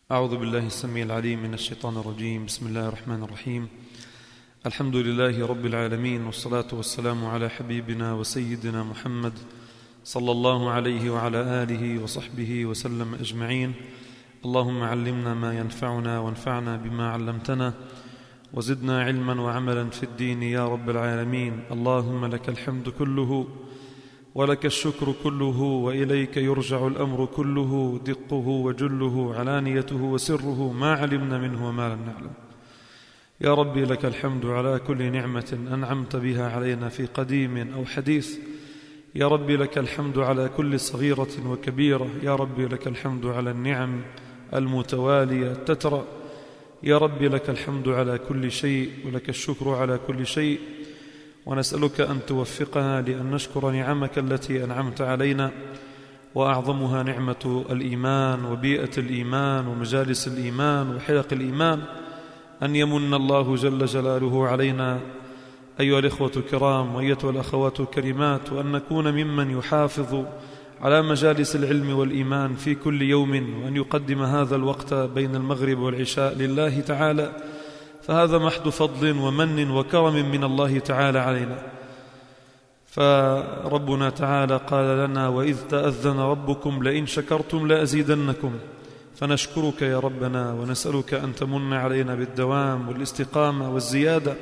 أعوذ بالله السميع العليم من الشيطان الرجيم. بسم الله الرحمن الرحيم. الحمد لله رب العالمين، والصلاة والسلام على حبيبنا وسيدنا محمد صلى الله عليه وعلى آله وصحبه وسلم أجمعين. اللهم علمنا ما ينفعنا وانفعنا بما علمتنا وزدنا علما وعملا في الدين يا رب العالمين. اللهم لك الحمد كله ولك الشكر كله، وإليك يرجع الأمر كله، دقه وجله، علانيته وسره، ما علمنا منه وما لم نعلم. يا ربي لك الحمد على كل نعمة أنعمت بها علينا في قديم أو حديث. يا ربي لك الحمد على كل صغيرة وكبيرة. يا ربي لك الحمد على النعم المتوالية التترى. يا ربي لك الحمد على كل شيء ولك الشكر على كل شيء، ونسألك أن توفقنا لأن نشكر نعمك التي أنعمت علينا، وأعظمها نعمة الإيمان وبيئة الإيمان ومجالس الإيمان وحلق الإيمان، أن يمن الله جل جلاله علينا أيها الإخوة الكرام وأيتها الأخوات الكريمات، وأن نكون ممن يحافظ على مجالس العلم والإيمان في كل يوم، وأن يقدم هذا الوقت بين المغرب والعشاء لله تعالى، فهذا محض فضل ومن وكرم من الله تعالى علينا. فربنا تعالى قال لنا: وإذ تأذن ربكم لئن شكرتم لأزيدنكم. فنشكرك يا ربنا، ونسألك أن تمن علينا بالدوام والاستقامة والزيادة،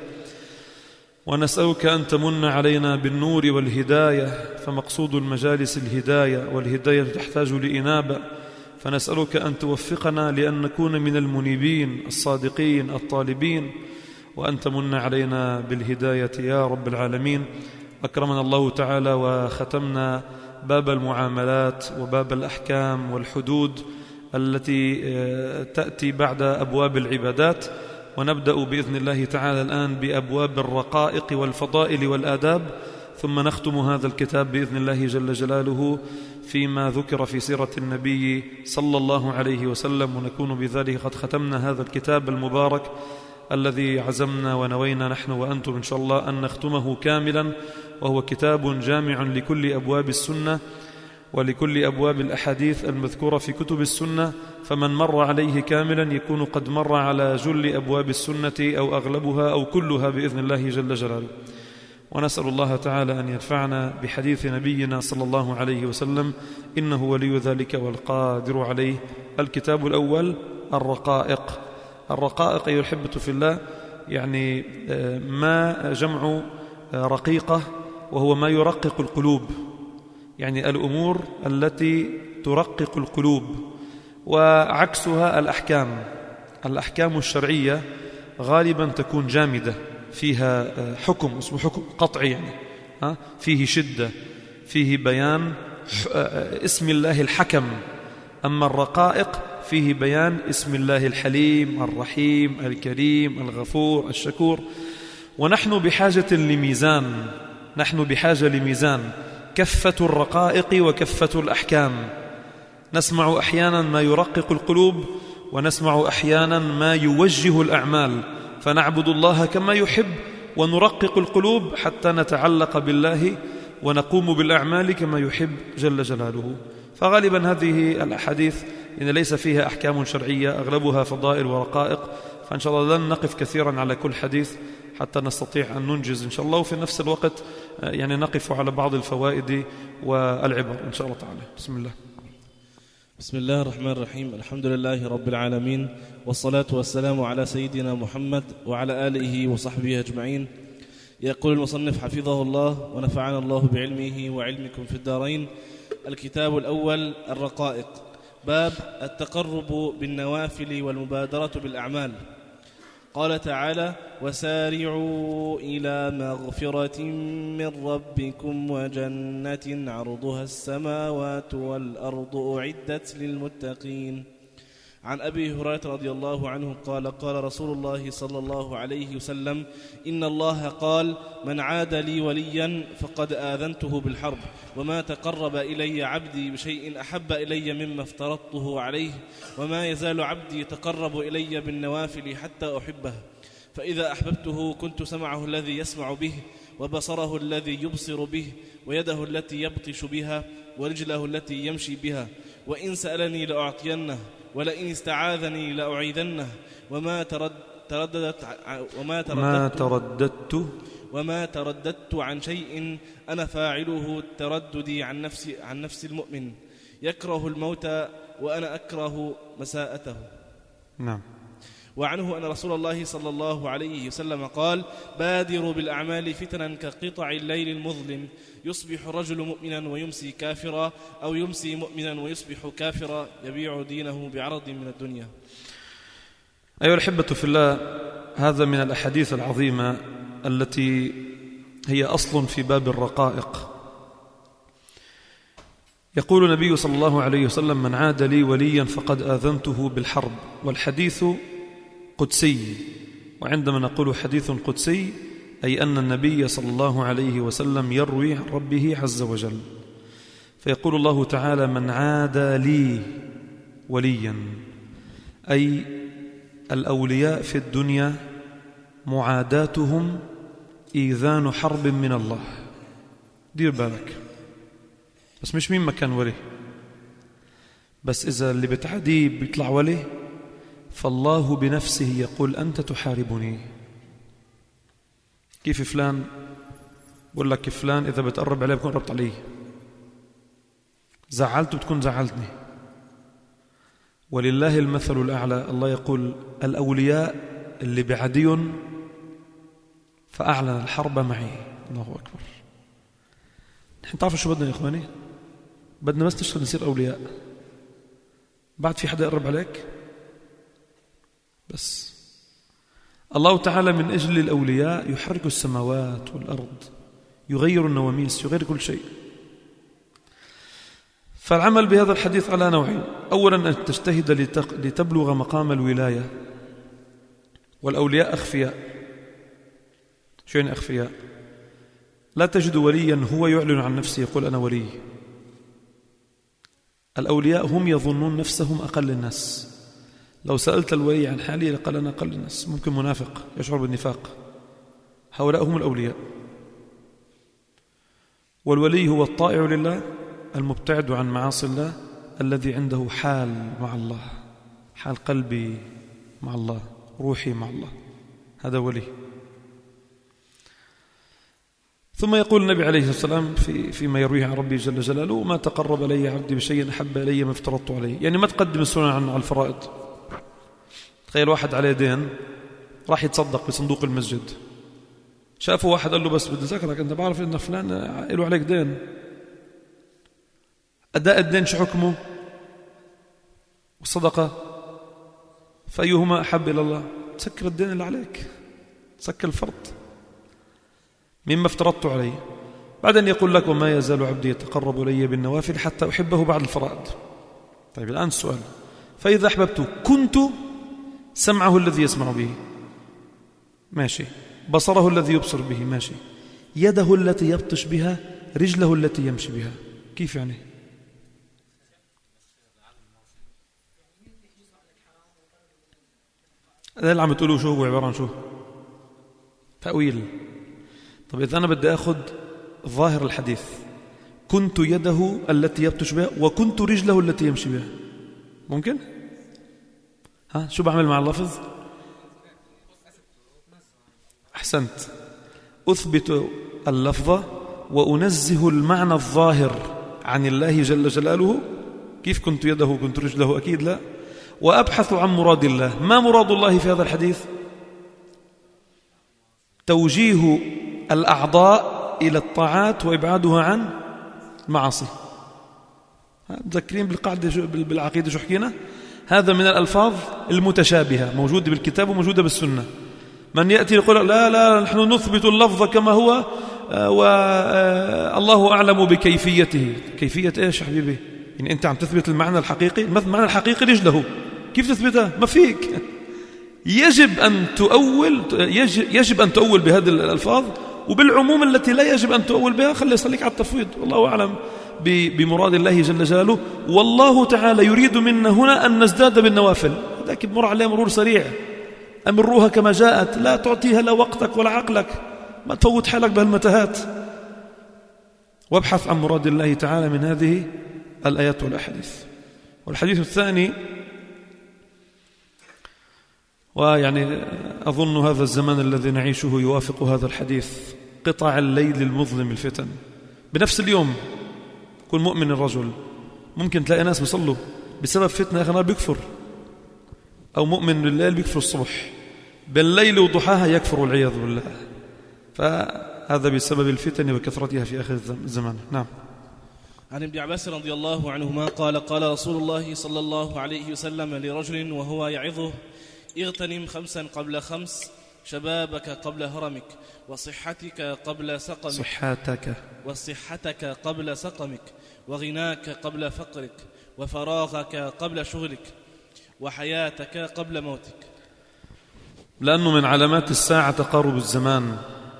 ونسألك أن تمن علينا بالنور والهداية، فمقصود المجالس الهداية، والهداية تحتاج لإنابة. فنسألك أن توفقنا لأن نكون من المنيبين الصادقين الطالبين، وأن تمن علينا بالهداية يا رب العالمين. أكرمنا الله تعالى وختمنا باب المعاملات وباب الأحكام والحدود التي تأتي بعد أبواب العبادات، ونبدأ بإذن الله تعالى الآن بأبواب الرقائق والفضائل والآداب، ثم نختم هذا الكتاب بإذن الله جل جلاله فيما ذكر في سيرة النبي صلى الله عليه وسلم، ونكون بذلك قد ختمنا هذا الكتاب المبارك الذي عزمنا ونوينا نحن وأنتم إن شاء الله أن نختمه كاملا، وهو كتاب جامع لكل أبواب السنة ولكل أبواب الأحاديث المذكورة في كتب السنة، فمن مر عليه كاملا يكون قد مر على جل أبواب السنة أو أغلبها أو كلها بإذن الله جل جلاله. ونسأل الله تعالى أن ينفعنا بحديث نبينا صلى الله عليه وسلم، إنه ولي ذلك والقادر عليه. الكتاب الأول الرقائق. الرقائق أيها الأحبة في الله يعني ما جمع رقيقة، وهو ما يرقق القلوب، يعني الأمور التي ترقق القلوب، وعكسها الأحكام. الأحكام الشرعية غالبا تكون جامدة، فيها حكم اسمه حكم قطعي، يعني فيه شدة، فيه بيان اسم الله الحكم. أما الرقائق فيه بيان اسم الله الحليم الرحيم الكريم الغفور الشكور. ونحن بحاجة لميزان، نحن بحاجة لميزان، كفة الرقائق وكفة الأحكام. نسمع أحيانا ما يرقق القلوب، ونسمع أحيانا ما يوجه الأعمال، فنعبد الله كما يحب ونرقق القلوب حتى نتعلق بالله ونقوم بالأعمال كما يحب جل جلاله. فغالبا هذه الأحاديث إن ليس فيها أحكام شرعية، أغلبها فضائل ورقائق، فإن شاء الله لن نقف كثيرا على كل حديث حتى نستطيع أن ننجز إن شاء الله، وفي نفس الوقت يعني نقف على بعض الفوائد والعبر إن شاء الله تعالى. بسم الله. بسم الله الرحمن الرحيم. الحمد لله رب العالمين، والصلاة والسلام على سيدنا محمد وعلى آله وصحبه أجمعين. يقول المصنف حفظه الله ونفعنا الله بعلمه وعلمكم في الدارين: الكتاب الأول الرقائق. باب التقرب بالنوافل والمبادرة بالأعمال. قال تعالى: وسارعوا إلى مغفرة من ربكم وجنة عرضها السماوات والأرض أعدت للمتقين. عن أبي هريرة رضي الله عنه قال: قال رسول الله صلى الله عليه وسلم: إن الله قال: من عاد لي وليا فقد آذنته بالحرب، وما تقرب إلي عبدي بشيء أحب إلي مما افترضته عليه، وما يزال عبدي يتقرب إلي بالنوافل حتى أحبه، فإذا أحببته كنت سمعه الذي يسمع به، وبصره الذي يبصر به، ويده التي يبطش بها، ورجله التي يمشي بها، وإن سألني لأعطينه ولئن استعاذني لأعيذنه وما ترددت عن شيء أنا فاعله ترددي عن نفس المؤمن يكره الموت وأنا أكره مساءته. نعم. وعنه أن رسول الله صلى الله عليه وسلم قال: بادروا بالأعمال فتنا كقطع الليل المظلم، يصبح الرجل مؤمنا ويمسي كافرا، أو يمسي مؤمنا ويصبح كافرا، يبيع دينه بعرض من الدنيا. أيها الأحبة في الله، هذا من الأحاديث العظيمة التي هي أصل في باب الرقائق. يقول النبي صلى الله عليه وسلم: من عاد لي وليا فقد آذنته بالحرب. والحديث قدسي، وعندما نقول حديث قدسي أي أن النبي صلى الله عليه وسلم يروي عن ربه عز وجل. فيقول الله تعالى: من عاد لي وليا، أي الأولياء في الدنيا معاداتهم إيذان حرب من الله. دير بالك، بس مش مين ما كان ولي، بس إذا اللي بتعديه بيطلع ولي فالله بنفسه يقول: أنت تحاربني. كيف فلان؟ بقول لك فلان إذا بتقرب عليه بكون قربت عليه، زعلته بتكون زعلتني. ولله المثل الأعلى. الله يقول: الأولياء اللي بعديهم فأعلن الحرب معي. الله أكبر. نحن تعرفوا شو بدنا يا إخواني؟ بدنا بس نشتغل نصير أولياء. بعد في حدا يقرب عليك؟ بس الله تعالى من أجل الأولياء يحرك السماوات والأرض، يغير النواميس، يغير كل شيء. فالعمل بهذا الحديث على نوعين: أولا أن تجتهد لتبلغ مقام الولاية، والأولياء أخفياء. شو يعني أخفياء؟ لا تجد وليا هو يعلن عن نفسه يقول أنا ولي. الأولياء هم يظنون نفسهم أقل الناس. لو سألت الولي عن حالي لقال أنا أقل الناس، ممكن منافق يشعر بالنفاق. هؤلاء هم الأولياء. والولي هو الطائع لله المبتعد عن معاصي الله، الذي عنده حال مع الله، حال قلبي مع الله، روحي مع الله، هذا ولي. ثم يقول النبي عليه الصلاة والسلام فيما يرويه عن ربي جل جلاله: ما تقرب إلي عبدي بشيء أحب إلي ما افترضت عليه. يعني ما تقدم السنن على الفرائض. تخيل واحد عليه دين راح يتصدق بصندوق المسجد، شافه واحد قال له: بس بدي أذكرك أنت بعرف إن فلان له عليك دين. أداء الدين شو حكمه؟ والصدقة فأيهما أحب إلى الله؟ تسكر الدين اللي عليك، تسكر الفرض مما افترضت عليه. بعدين يقول لك: وما يزال عبدي يتقرب إلي بالنوافل حتى أحبه بعد الفرائض. طيب الآن السؤال: فإذا أحببته كنت سمعه الذي يسمع به، ماشي، بصره الذي يبصر به، ماشي، يده التي يبطش بها، رجله التي يمشي بها. كيف يعني؟ هذا اللي عم تقولوا شو هو عبارة عن شو؟ تأويل. طب إذا أنا بدي أخذ ظاهر الحديث: كنت يده التي يبطش بها وكنت رجله التي يمشي بها، ممكن؟ شو بعمل مع اللفظ؟ أحسنت، أثبت اللفظ وأنزه المعنى الظاهر عن الله جل جلاله. كيف كنت يده وكنت رجله؟ أكيد لا. وأبحث عن مراد الله. ما مراد الله في هذا الحديث؟ توجيه الأعضاء إلى الطاعات وإبعادها عن المعاصي. متذكرين بالقاعدة بالعقيدة شو حكينا؟ هذا من الألفاظ المتشابهة موجودة بالكتاب وموجودة بالسنة. من يأتي يقول: لا نحن نثبت اللفظ كما هو والله أعلم بكيفيته. كيفية إيش يا حبيبي؟ يعني أنت عم تثبت المعنى الحقيقي؟ المعنى الحقيقي رجله، كيف تثبتها؟ ما فيك. يجب أن تؤول بهذه الألفاظ، وبالعموم التي لا يجب أن تؤول بها خلي يصليك على التفويض. والله أعلم بمراد الله جل جلاله. والله تعالى يريد منا هنا أن نزداد بالنوافل. ذاك بمر عليه مرور سريع، أمروها كما جاءت، لا تعطيها لا وقتك ولا عقلك، ما تفوت حالك بهالمتاهات. وابحث عن مراد الله تعالى من هذه الآيات والأحاديث. والحديث الثاني، ويعني أظن هذا الزمان الذي نعيشه يوافق هذا الحديث، قطع الليل المظلم الفتن. بنفس اليوم يكون مؤمن الرجل، ممكن تلاقي ناس بيصلوا بسبب فتنة آخر بيكفر، أو مؤمن بالليل بيكفر الصبح، بالليل وضحاها يكفر والعياذ بالله. فهذا بسبب الفتن وكثرتها في آخر الزمان. نعم. عن ابن عباس رضي الله عنهما قال قال رسول الله صلى الله عليه وسلم لرجل وهو يعظه: اغتنم 5 قبل 5، شبابك قبل هرمك، وصحتك قبل سقمك، وصحتك قبل سقمك، وغناك قبل فقرك، وفراغك قبل شغلك، وحياتك قبل موتك. لأنه من علامات الساعة تقارب الزمان،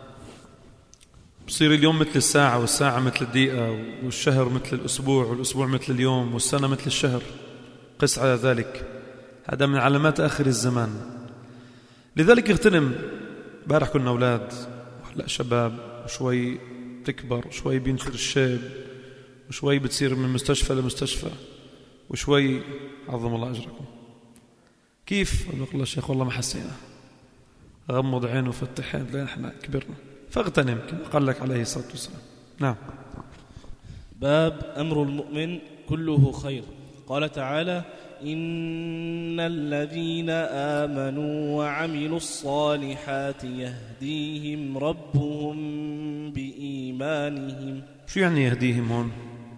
بصير اليوم مثل الساعة، والساعة مثل الدقيقة، والشهر مثل الأسبوع، والأسبوع مثل اليوم، والسنة مثل الشهر. قس على ذلك، هذا من علامات آخر الزمان. لذلك اغتنم. بارح كنا أولاد وهلأ شباب، وشوي تكبر، وشوي بينشر الشاب، وشوي بتصير من مستشفى لمستشفى، وشوي عظم الله أجركم. كيف؟ أقول الله شيخ والله ما حسينا، غمض عينه وفتح عينه، لأن احنا كبرنا. فاغتنم كما قال لك عليه الصلاة والسلام. نعم. باب أمر المؤمن كله خير. قال تعالى: إن الذين آمنوا وعملوا الصالحات يهديهم ربهم بإيمانهم. شو يعني يهديهم هون؟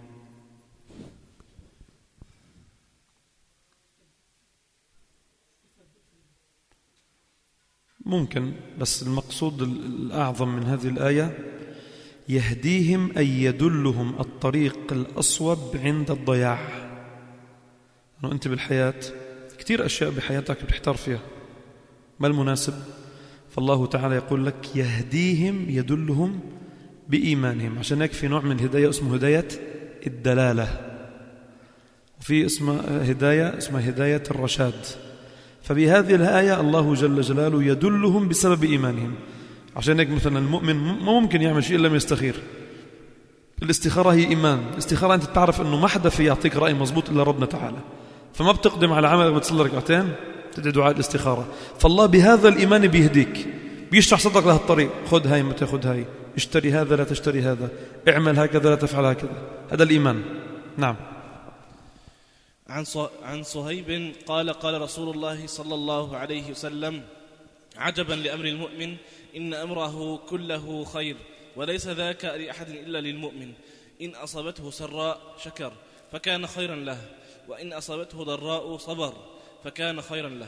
ممكن، بس المقصود الأعظم من هذه الآية يهديهم أي يدلهم الطريق الأصوب عند الضياع. أنه أنت بالحياة كتير أشياء بحياتك بتحتار فيها، ما المناسب؟ فالله تعالى يقول لك يهديهم، يدلهم بإيمانهم. عشان هيك في نوع من الهداية اسمه هداية الدلالة، وفي اسمها هداية الرشاد. فبهذه الآية الله جل جلاله يدلهم بسبب إيمانهم. عشان هيك مثلا المؤمن ما ممكن يعمل شيء إلا ما يستخير. الاستخارة هي إيمان. الاستخارة أنت تعرف أنه ما حدا في يعطيك رأي مزبوط إلا ربنا تعالى، فما بتقدم على عمل بتصلي ركعتين تدعي دعاء الاستخارة. فالله بهذا الإيمان بيهديك، بيشرح صدرك لهالطريق، خذ هاي ما تاخذ هاي، اشتري هذا لا تشتري هذا، اعمل هكذا لا تفعل هكذا. هذا الإيمان. نعم. عن صهيب قال قال رسول الله صلى الله عليه وسلم: عجبا لأمر المؤمن، إن أمره كله خير، وليس ذاك لأحد إلا للمؤمن. إن أصابته سراء شكر فكان خيرا له، وإن أصابته ضراء صبر فكان خيرا له.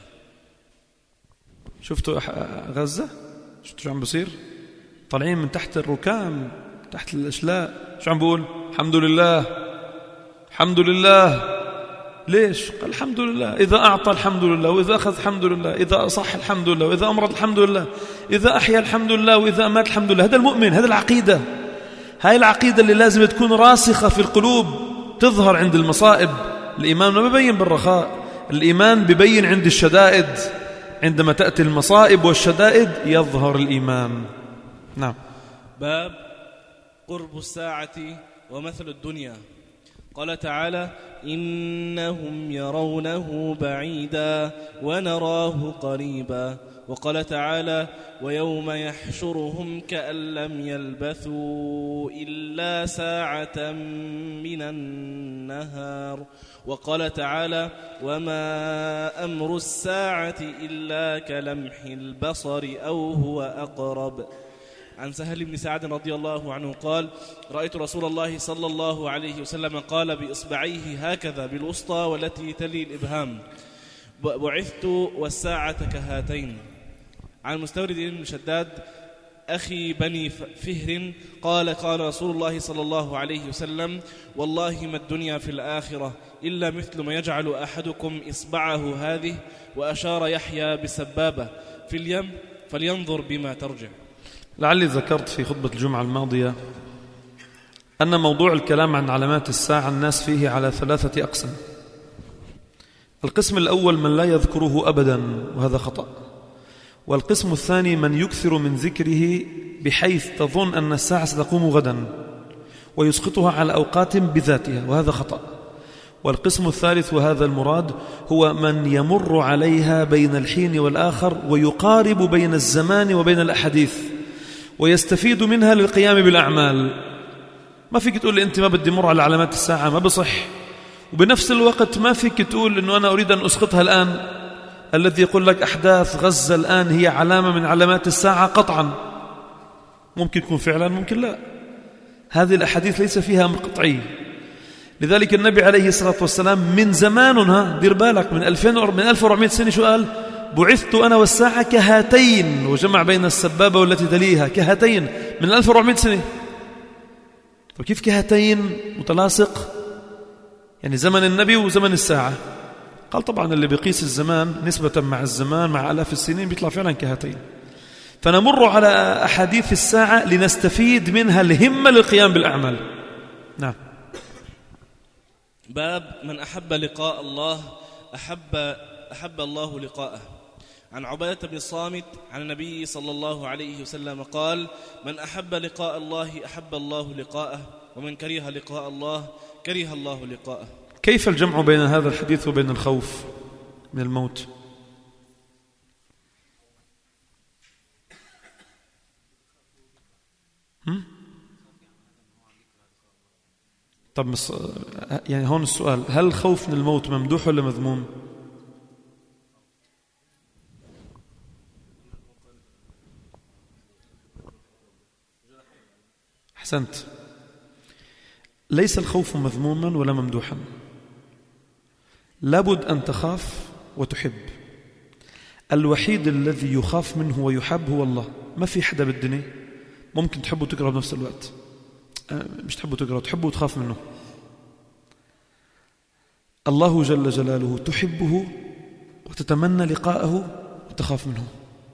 شفتوا غزة؟ شفتوا شو عم بصير؟ طالعين من تحت الركام، تحت الأشلاء، شو عم بقول؟ الحمد لله الحمد لله. ليش؟ قال الحمد لله، إذا أعطى الحمد لله، وإذا أخذ الحمد لله، إذا أصح الحمد لله، وإذا أمرض الحمد لله، إذا أحيا الحمد لله، وإذا مات الحمد لله. هذا المؤمن، هذا العقيدة. هاي العقيدة اللي لازم تكون راسخة في القلوب، تظهر عند المصائب. الإيمان ما ببين بالرخاء، الإيمان ببين عند الشدائد. عندما تأتي المصائب والشدائد يظهر الإيمان. نعم. باب قرب الساعة ومثل الدنيا. قال تعالى: إنهم يرونه بعيدا ونراه قريبا. وقال تعالى: ويوم يحشرهم كأن لم يلبثوا إلا ساعة من النهار. وقال تعالى: وما أمر الساعة إلا كلمح البصر أو هو أقرب. عن سهل بن سعد رضي الله عنه قال: رأيت رسول الله صلى الله عليه وسلم قال بإصبعيه هكذا بالوسطى والتي تلي الإبهام: بعثت والساعة كهاتين. عن مستورد بن شداد أخي بني فهر قال: قال رسول الله صلى الله عليه وسلم: والله ما الدنيا في الآخرة إلا مثل ما يجعل أحدكم إصبعه هذه، وأشار يحيى بالسبابة في اليم، فلينظر بما ترجع. لعلي ذكرت في خطبة الجمعة الماضية أن موضوع الكلام عن علامات الساعة الناس فيه على 3 أقسام. القسم الأول من لا يذكره أبدا، وهذا خطأ. والقسم الثاني من يكثر من ذكره بحيث تظن أن الساعة ستقوم غدا ويسقطها على أوقات بذاتها، وهذا خطأ. والقسم الثالث وهذا المراد هو من يمر عليها بين الحين والآخر ويقارب بين الزمان وبين الأحاديث ويستفيد منها للقيام بالأعمال. ما فيك تقول لي أنت ما بدي مر على علامات الساعة، ما بصح. وبنفس الوقت ما فيك تقول أنه أنا أريد أن أسقطها الآن. الذي يقول لك أحداث غزة الآن هي علامة من علامات الساعة قطعا، ممكن يكون فعلا ممكن لا. هذه الأحاديث ليس فيها قطعية. لذلك النبي عليه الصلاة والسلام من زمانها، دير بالك، من 1400 سنة شو قال؟ بعثت أنا والساعة كهاتين، وجمع بين السبابة والتي تليها، كهاتين من 1400 سنة. فكيف كهاتين متلاصق؟ يعني زمن النبي وزمن الساعة. قال طبعا اللي بيقيس الزمان نسبة مع الزمان مع آلاف السنين بيطلع فعلا كهاتين. فنمر على أحاديث الساعة لنستفيد منها الهمة للقيام بالأعمال. نعم. باب من أحب لقاء الله أحب الله لقاءه. عن عبادة بن الصامت عن النبي صلى الله عليه وسلم قال: من أحب لقاء الله أحب الله لقاءه، ومن كره لقاء الله كره الله لقاءه. كيف الجمع بين هذا الحديث وبين الخوف من الموت؟ طب يعني هون السؤال، هل الخوف من الموت ممدوح ولا مذموم؟ أحسنت. ليس الخوف مذموما ولا ممدوحا، لابد أن تخاف وتحب. الوحيد الذي يخاف منه ويحب هو الله. ما في حدا بالدنيا ممكن تحبه وتكره بنفس الوقت. مش تحبه وتكره، تحبه وتخاف منه. الله جل جلاله تحبه وتتمنى لقاءه وتخاف منه،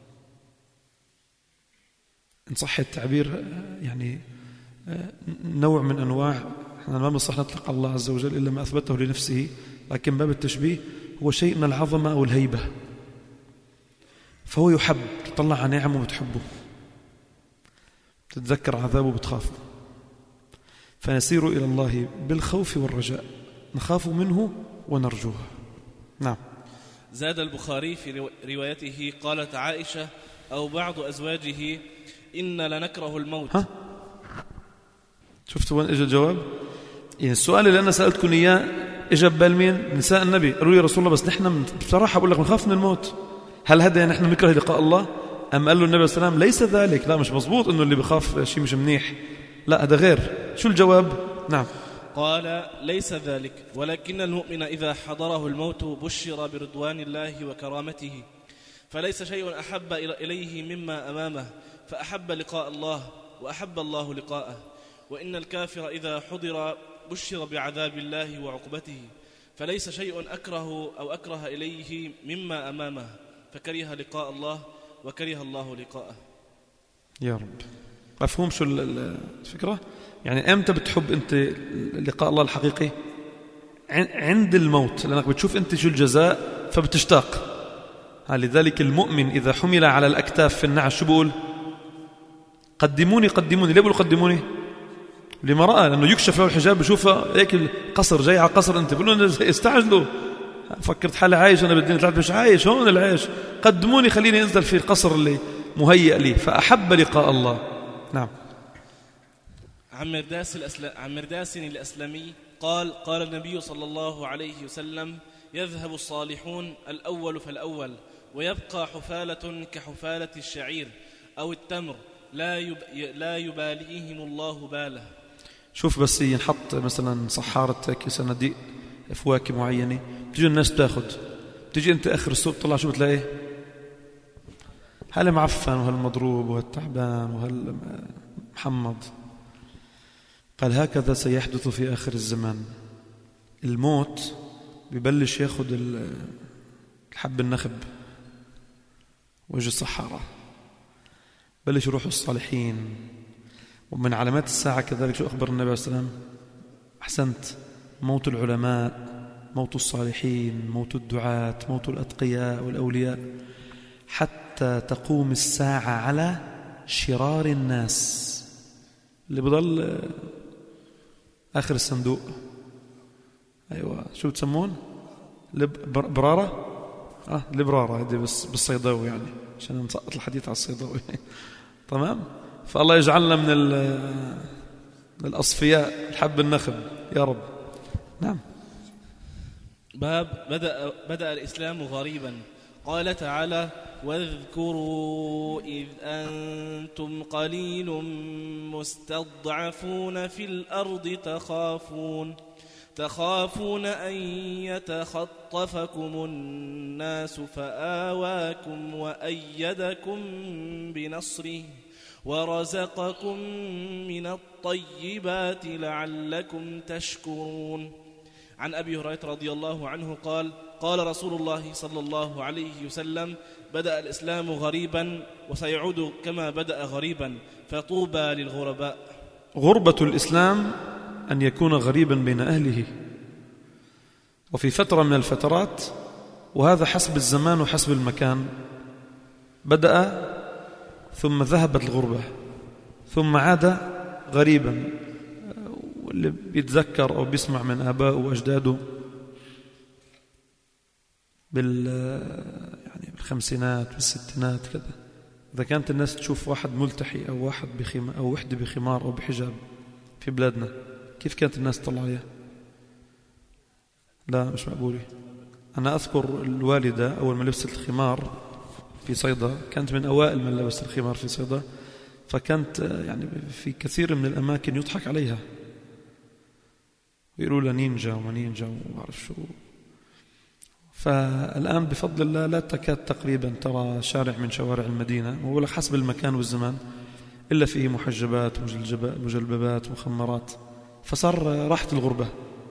إن صح التعبير. يعني نوع من أنواع، احنا ما بنصح نطلق الله عز وجل إلا ما أثبته لنفسه، لكن باب التشبيه هو شيء من العظمة أو الهيبة. فهو يحب، تطلع على نعمه وبتحبه، تتذكر عذابه بتخافه. فنسير إلى الله بالخوف والرجاء، نخاف منه ونرجوه. نعم. زاد البخاري في روايته: قالت عائشة أو بعض أزواجه: إن لنكره الموت. شفتوا وين إجا الجواب؟ يعني السؤال اللي أنا سألتكم إياه إجا ببال مين؟ نساء النبي. قالوا لي رسول الله بس نحن بصراحة بقول لك نخاف من الموت. هل هذا يعني نحن نكره لقاء الله؟ أم قال له النبي صلى الله عليه وسلم: ليس ذلك، لا مش مزبوط إنه اللي بخاف شيء مش منيح، لا هذا غير. شو الجواب؟ نعم. قال: ليس ذلك، ولكن المؤمن إذا حضره الموت بشر برضوان الله وكرامته، فليس شيء أحب إليه مما أمامه، فأحب لقاء الله وأحب الله لقاءه. وإن الكافر إذا حضر بشر بعذاب الله وعقبته، فليس شيء أكره إليه مما أمامه، فكره لقاء الله وكره الله لقاءه. يا رب. مفهوم شو الفكرة؟ يعني أمتى بتحب أنت لقاء الله الحقيقي؟ عند الموت، لأنك بتشوف أنت شو الجزاء فبتشتاق. لذلك المؤمن إذا حمل على الأكتاف في النعش شو بقول؟ قدموني قدموني. ليه بقول قدموني؟ لما رأى لأنه يكشف له الحجاب بشوفه هيك القصر جاي على القصر، أنت بقول له استعجلوا، فكرت حالي عايش أنا بالدنيا، طلعت مش عايش، هون العيش، قدموني خليني أنزل في القصر اللي مهيأ لي. فأحب لقاء الله. نعم. عن مرداس الأسلمي قال: قال النبي صلى الله عليه وسلم: يذهب الصالحون الأول فالأول، ويبقى حفالة كحفالة الشعير أو التمر، لا يباليهم الله باله. شوف بس ينحط مثلا صحارة صناديق فواكه معينة، تيجي الناس تاخد، تيجي أنت آخر السوق طلع شو بتلاقيه؟ هالمعفن وهالمضروب وهالتعبان وهالمحمض. قال: هكذا سيحدث في آخر الزمان. الموت ببلش ياخد الحب النخب ويجي الصحارة، بلش يروحوا الصالحين. ومن علامات الساعة كذلك شو أخبر النبي صلى الله عليه وسلم؟ أحسنت، موت العلماء، موت الصالحين، موت الدعاة، موت الأتقياء والأولياء، حتى تقوم الساعة على شرار الناس اللي بضل آخر الصندوق. أيوة، شو تسمون؟ برارة؟ البرارة هذه بس بالصيداوي يعني، عشان نسقط الحديث على الصيداوي. تمام. فالله يجعلنا من الأصفياء الحب النخب يا رب. نعم. باب بدأ الإسلام غريبا. قال تعالى: واذكروا إذ أنتم قليل مستضعفون في الأرض تخافون أن يتخطفكم الناس فآواكم وأيدكم بنصره ورزقكم من الطيبات لعلكم تشكرون. عن أبي هريرة رضي الله عنه قال: قال رسول الله صلى الله عليه وسلم: بدأ الإسلام غريبا وسيعود كما بدأ غريبا، فطوبى للغرباء. غربة الإسلام أن يكون غريبا بين أهله، وفي فترة من الفترات، وهذا حسب الزمان وحسب المكان، بدأ ثم ذهبت الغربة ثم عاد غريبا. واللي بيتذكر أو بيسمع من آبائه وأجداده يعني بالخمسينات بالستينات كذا، إذا كانت الناس تشوف واحد ملتحي أو واحد أو وحدة بخمار أو بحجاب في بلادنا، كيف كانت الناس تطلع عليها؟ لا، مش مقبولة. أنا أذكر الوالدة أول ما لبست الخمار في صيدا، كانت من أوائل من لبست الخمار في صيدا، فكانت يعني في كثير من الأماكن يضحك عليها، يقولوا لها نينجا وما نينجا وما أعرف شو. فالآن بفضل الله لا تكاد تقريبا ترى شارع من شوارع المدينة، ولا حسب المكان والزمان، إلا فيه محجبات مجلببات مخمرات، فصار راحة الغربة.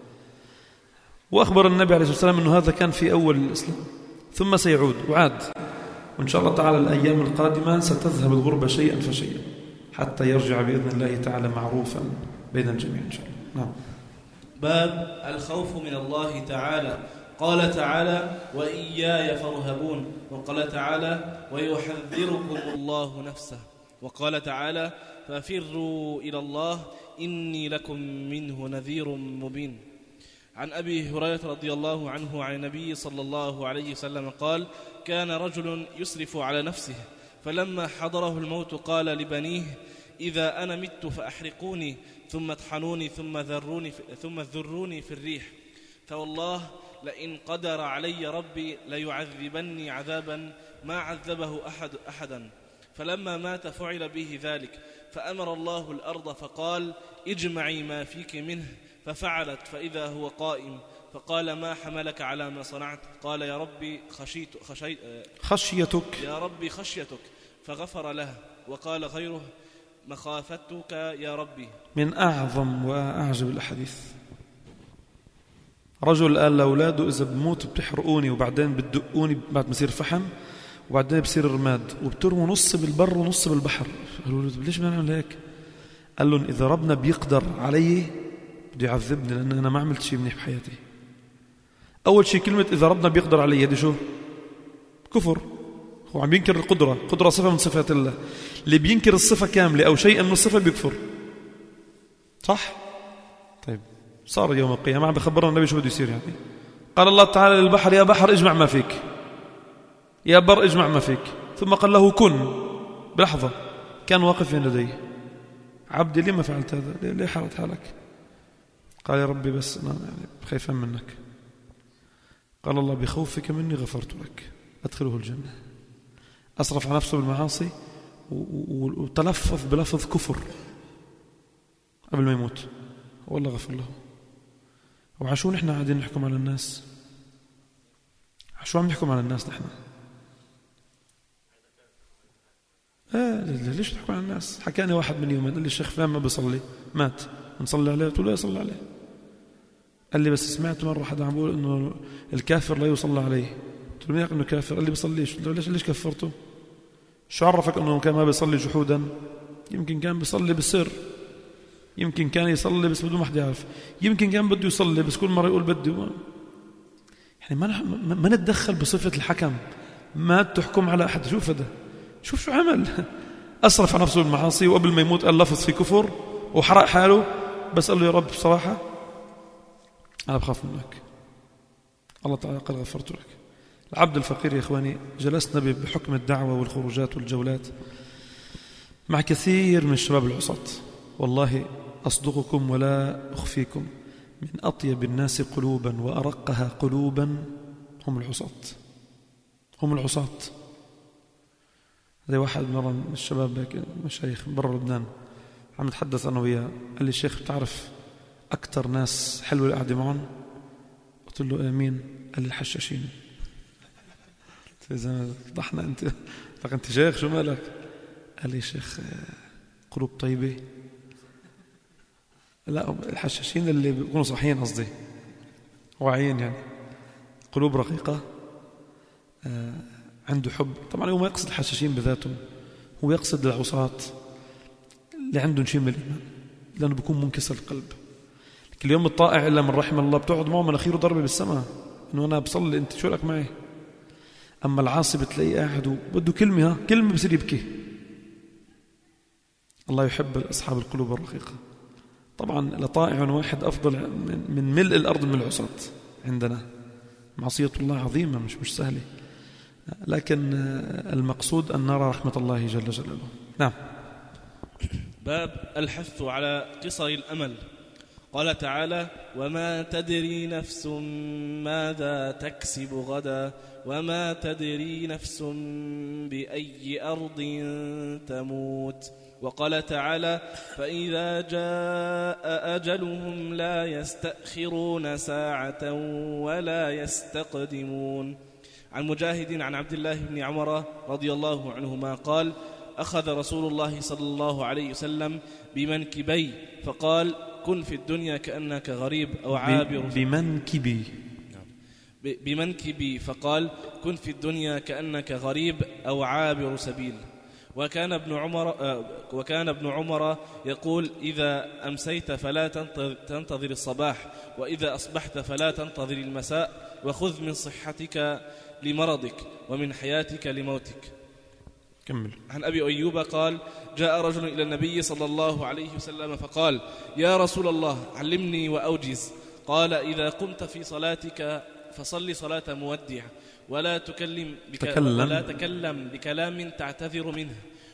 وأخبر النبي عليه الصلاة والسلام أنه هذا كان في أول الإسلام، ثم سيعود وعاد، وإن شاء الله تعالى الأيام القادمة ستذهب الغربة شيئا فشيئا حتى يرجع بإذن الله تعالى معروفا بين الجميع إن شاء الله. نعم. باب الخوف من الله تعالى. قال تعالى: وإياي فارهبون. وقال تعالى: ويحذركم الله نفسه. وقال تعالى: ففروا إلى الله إني لكم منه نذير مبين. عن أبي هريرة رضي الله عنه عن النبي صلى الله عليه وسلم قال: كان رجل يسرف على نفسه، فلما حضره الموت قال لبنيه: إذا أنا مت فأحرقوني ثم اطحنوني ثم ذروني في الريح، فوالله لئن قدر علي ربي ليعذبني عذابا ما عذبه أحدا. فلما مات فعل به ذلك، فأمر الله الأرض فقال: اجمعي ما فيك منه، ففعلت، فإذا هو قائم، فقال: ما حملك على ما صنعت؟ قال: يا ربي خشيتك يا ربي خشيتك، فغفر له. وقال غيره: مخافتك يا ربي. من أعظم وأعجب الأحاديث. رجل قال لأولاده: إذا بموت بتحرقوني وبعدين بتدقوني بعد ما يصير فحم، وبعدين بصير رماد، وبترموا نص بالبر ونص بالبحر. قالوا له: ليش بدنا نعمل هيك؟ قال لهم: إذا ربنا بيقدر علي بده يعذبني، لأن أنا ما عملت شيء منيح بحياتي. أول شيء كلمة إذا ربنا بيقدر علي، هذه شو؟ كفر. هو عم ينكر القدرة صفة من صفات الله. اللي بينكر الصفة كاملة أو شيئا من الصفة بيكفر، صح؟ طيب، صار يوم القيامة عم بخبرنا النبي شو بده يصير يعني. قال الله تعالى للبحر: يا بحر اجمع ما فيك، يا بر اجمع ما فيك. ثم قال له: كن. بلحظة كان واقف بين يديه: عبدي لما فعلت هذا؟ ليه حرقت حالك؟ قال: يا ربي بس أنا يعني خايفا منك. قال الله: بخوفك مني غفرت لك، أدخله الجنة. أصرف على نفسه بالمعاصي وتلفظ بلفظ كفر قبل ما يموت، والله غفر له. وعشو نحن قاعدين نحكم على الناس؟ عشو عم نحكم على الناس نحن؟ ليش تحكم على الناس؟ حكاني واحد من يومين قال لي: الشيخ فلان ما بيصلي، مات، نصلي عليه؟ قلت له: لا يصلي عليه. قال لي: بس سمعت مرة حدا عم بيقول إنه الكافر لا يصلى عليه. قلت له: مين يقول إنه كافر؟ قال لي: بيصليش. قلت له: ليش كفرته؟ شو عرفك إنه كان ما بيصلي جحودا؟ يمكن كان بيصلي بالسر، يمكن كان يصلي بس بدون ما حد يعرف، يمكن كان بده يصلي بس كل مرة يقول بدي. يعني ما نتدخل بصفة الحكم، ما تحكم على أحد. شوف هذا، شوف شو عمل. أسرف على نفسه المعاصي، وقبل ما يموت قال لفظ في كفر وحرق حاله، بس قال له: يا رب بصراحة أنا بخاف منك. الله تعالى قال غفرت لك. العبد الفقير يا إخواني، جلسنا بحكم الدعوة والخروجات والجولات مع كثير من الشباب العصاة، والله أصدقكم ولا أخفيكم، من أطيب الناس قلوبا وأرقها قلوبا هم العصاة. هم العصاة. زي واحد مرة من الشباب مشايخ برا لبنان عم نتحدث أنا وياه، قال لي الشيخ بتعرف أكتر ناس حلوة القعدة معهم؟ قلت له مين؟ قال لي الحشاشين. إذا ضحنا أنت شيخ شو مالك؟ قال لي شيخ قلوب طيبة. لا الحشاشين اللي بيكونوا صحيين قصدي، واعيين يعني، قلوب رقيقة، عنده حب. طبعا هو ما يقصد الحشاشين بذاتهم، هو يقصد العصاة اللي عندهم شيء من الإيمان، لأنه بيكون منكسر القلب. كل يوم الطائع إلا من رحم الله بتقعد معه مناخيره ضربة بالسماء إنه أنا بصلي، أنت شو لك معي؟ أما العاصي بتلاقيه قاعد وبده كلمة بصير يبكي. الله يحب أصحاب القلوب الرقيقة. طبعا لطائع واحد أفضل من ملء الأرض من العصاة عندنا. معصية الله عظيمة مش سهلة، لكن المقصود أن نرى رحمة الله جل جلاله. نعم. باب الحث على قصر الأمل. قال تعالى: وما تدري نفس ماذا تكسب غدا وما تدري نفس بأي أرض تموت. وقال تعالى: فإذا جاء أجلهم لا يستأخرون ساعة ولا يستقدمون. عن مجاهد عن عبد الله بن عمر رضي الله عنهما قال: أخذ رسول الله صلى الله عليه وسلم بمنكبي فقال: كن في الدنيا كأنك غريب أو عابر. بمنكبي فقال: كن في الدنيا كأنك غريب أو عابر سبيل. وكان ابن عمر يقول: إذا أمسيت فلا تنتظر الصباح، وإذا أصبحت فلا تنتظر المساء، وخذ من صحتك لمرضك ومن حياتك لموتك. كمل. عن أبي أيوب قال: جاء رجل إلى النبي صلى الله عليه وسلم فقال: يا رسول الله علمني وأوجز. قال: إذا قمت في صلاتك فصل صلاة مودع، ولا تكلم بكلام تعتذر منه،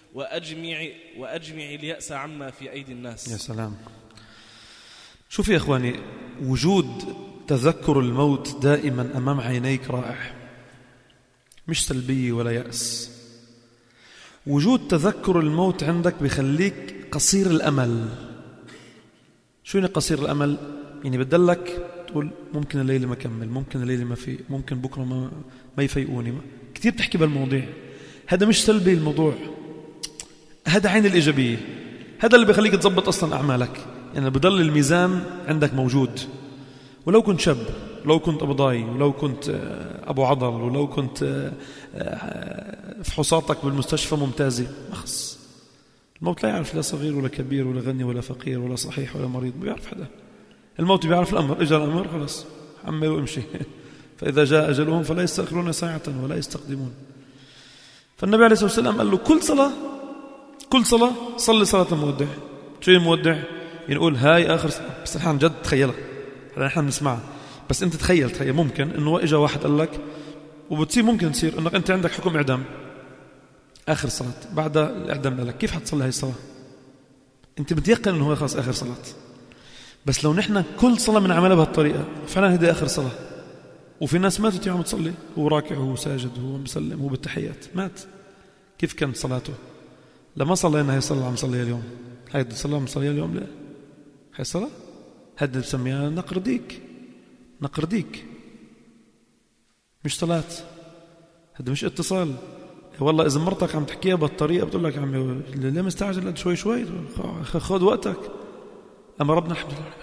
وأجمع اليأس عما في أيدي الناس. يا سلام. شوف يا إخواني، وجود تذكر الموت دائما أمام عينيك رائع، مش سلبية ولا يأس. وجود تذكر الموت عندك بيخليك قصير الأمل. شو يعني قصير الأمل؟ يعني بدلك تقول ممكن الليلة ما كمل، ممكن الليلة ما في، ممكن بكرة ما يفيقوني. كتير بتحكي بالمواضيع. هذا مش سلبي الموضوع، هذا عين الإيجابية. هذا اللي بيخليك تضبط أصلا أعمالك، يعني بضل الميزان عندك موجود. ولو كنت شاب، ولو كنت أبو ضاي، ولو كنت أبو عضل، ولو كنت فحوصاتك بالمستشفى ممتازة، أخص الموت لا يعرف لا صغير ولا كبير ولا غني ولا فقير ولا صحيح ولا مريض، ما بيعرف حدا. الموت بيعرف الأمر، إجا الأمر خلاص عمل وامشي. فإذا جاء أجلهم فلا يستأخرون ساعة ولا يستقدمون. فالنبي عليه الصلاة والسلام قال له كل صلاة صلي صلاة مودع. شو المودع؟ نقول هاي آخر صلاة، بس نحن جد تخيلها، نحن بنسمعها، بس أنت تخيل ممكن إنه إجا واحد قال لك، وبتصير ممكن تصير إنك أنت عندك حكم إعدام آخر صلاة، بعد الإعدام لك كيف حتصلي هاي الصلاة؟ أنت متيقن إنه هو خلاص آخر صلاة. بس لو نحن كل صلاة من عملها بهالطريقة فعلا هذه آخر صلاة. وفي ناس ماتت يوم تصلي، هو راكع هو ساجد هو مسلم هو بالتحيات، مات. كيف كانت صلاته؟ لما صلينا هاي الصلاة عم صليها اليوم، هاي الصلاة عم صليها اليوم، لا هاي الصلاة هذا بسميها نقر ديك، مش صلاة. هذا مش اتصال. والله إذا مرتك عم تحكيها بالطريقة بتقول لك عمي ليه مستعجل قد شوي خذ وقتك. أما ربنا الحمد لله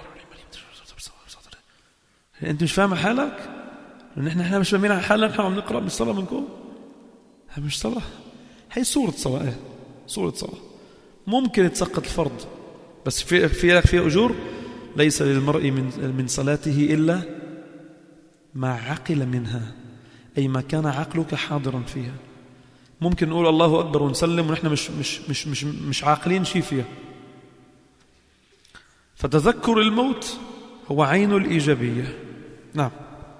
أنت مش فاهم حالك، نحن مش فاهمين على حالنا، نحن عم نقرأ من الصلاة منكم. هذا مش صلاة، هي صورة صلاة. صورة صلاة ممكن تسقط الفرض، بس فيها أجور. ليس للمرء من صلاته إلا ما عقل منها، أي ما كان عقلك حاضرا فيها. ممكن نقول الله أكبر ونسلم ونحن مش عاقلين شيء فيها. فتذكر الموت هو عين الإيجابية. نعم.